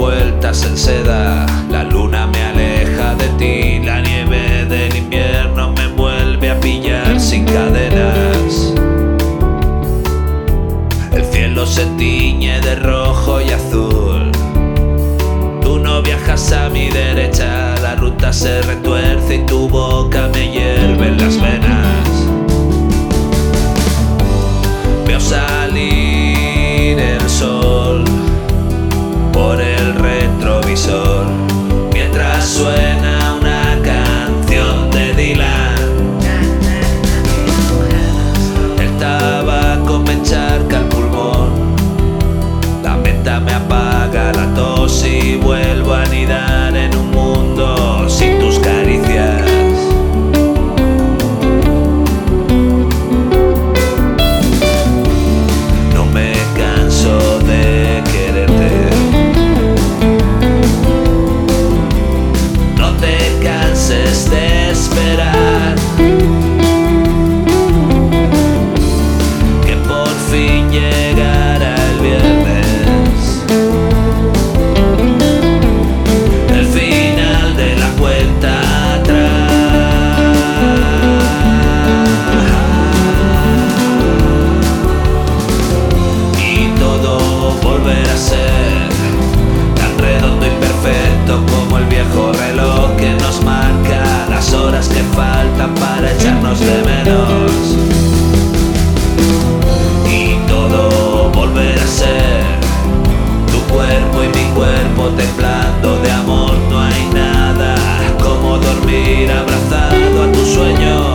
vueltas en seda, la luna me aleja de ti, la nieve del invierno me vuelve a pillar sin cadenas. El cielo se tiñe de rojo y azul, tú no viajas a mi derecha, la ruta se retuerce y tu boca me hierve en las venas. Veo salir el sol por el retrovisor mientras suena una canción de Dylan. El tabaco me encharca el pulmón, la menta me apaga la tos y vuelvo a anidar en un mundo sin tus caricias. No me canso de quererte, no te canses de esperar que por fin llegará el viernes, el final de la cuenta atrás, y todo volverá a ser tan redondo y perfecto como el viejo reloj que nos marca las horas que faltan para echarnos de menos. Y todo volverá a ser tu cuerpo y mi cuerpo temblando de amor. No hay nada como dormir abrazado a tu sueño.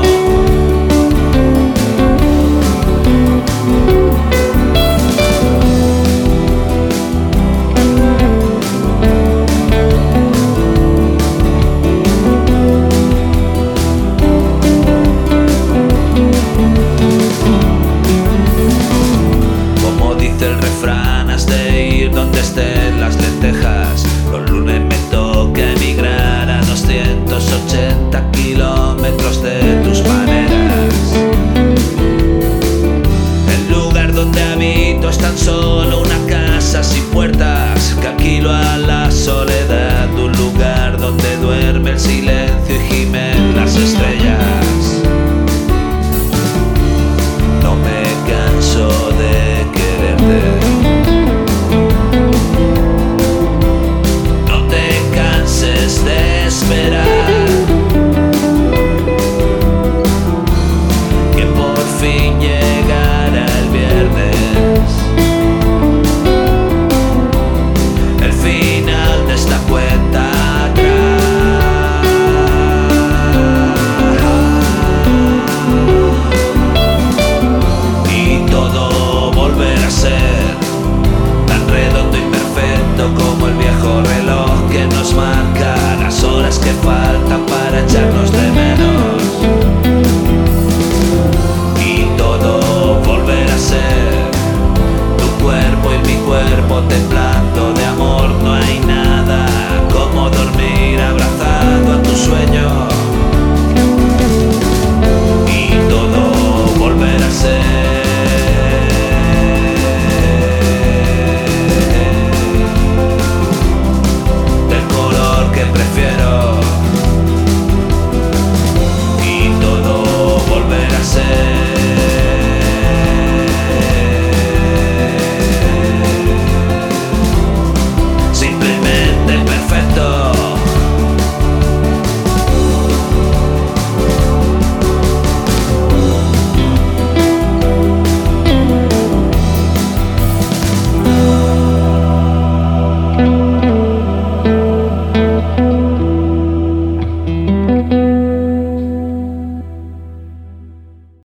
Como dice el refrán, has de ir donde estén las lentejas. Los lunes me toca emigrar a 280 kilómetros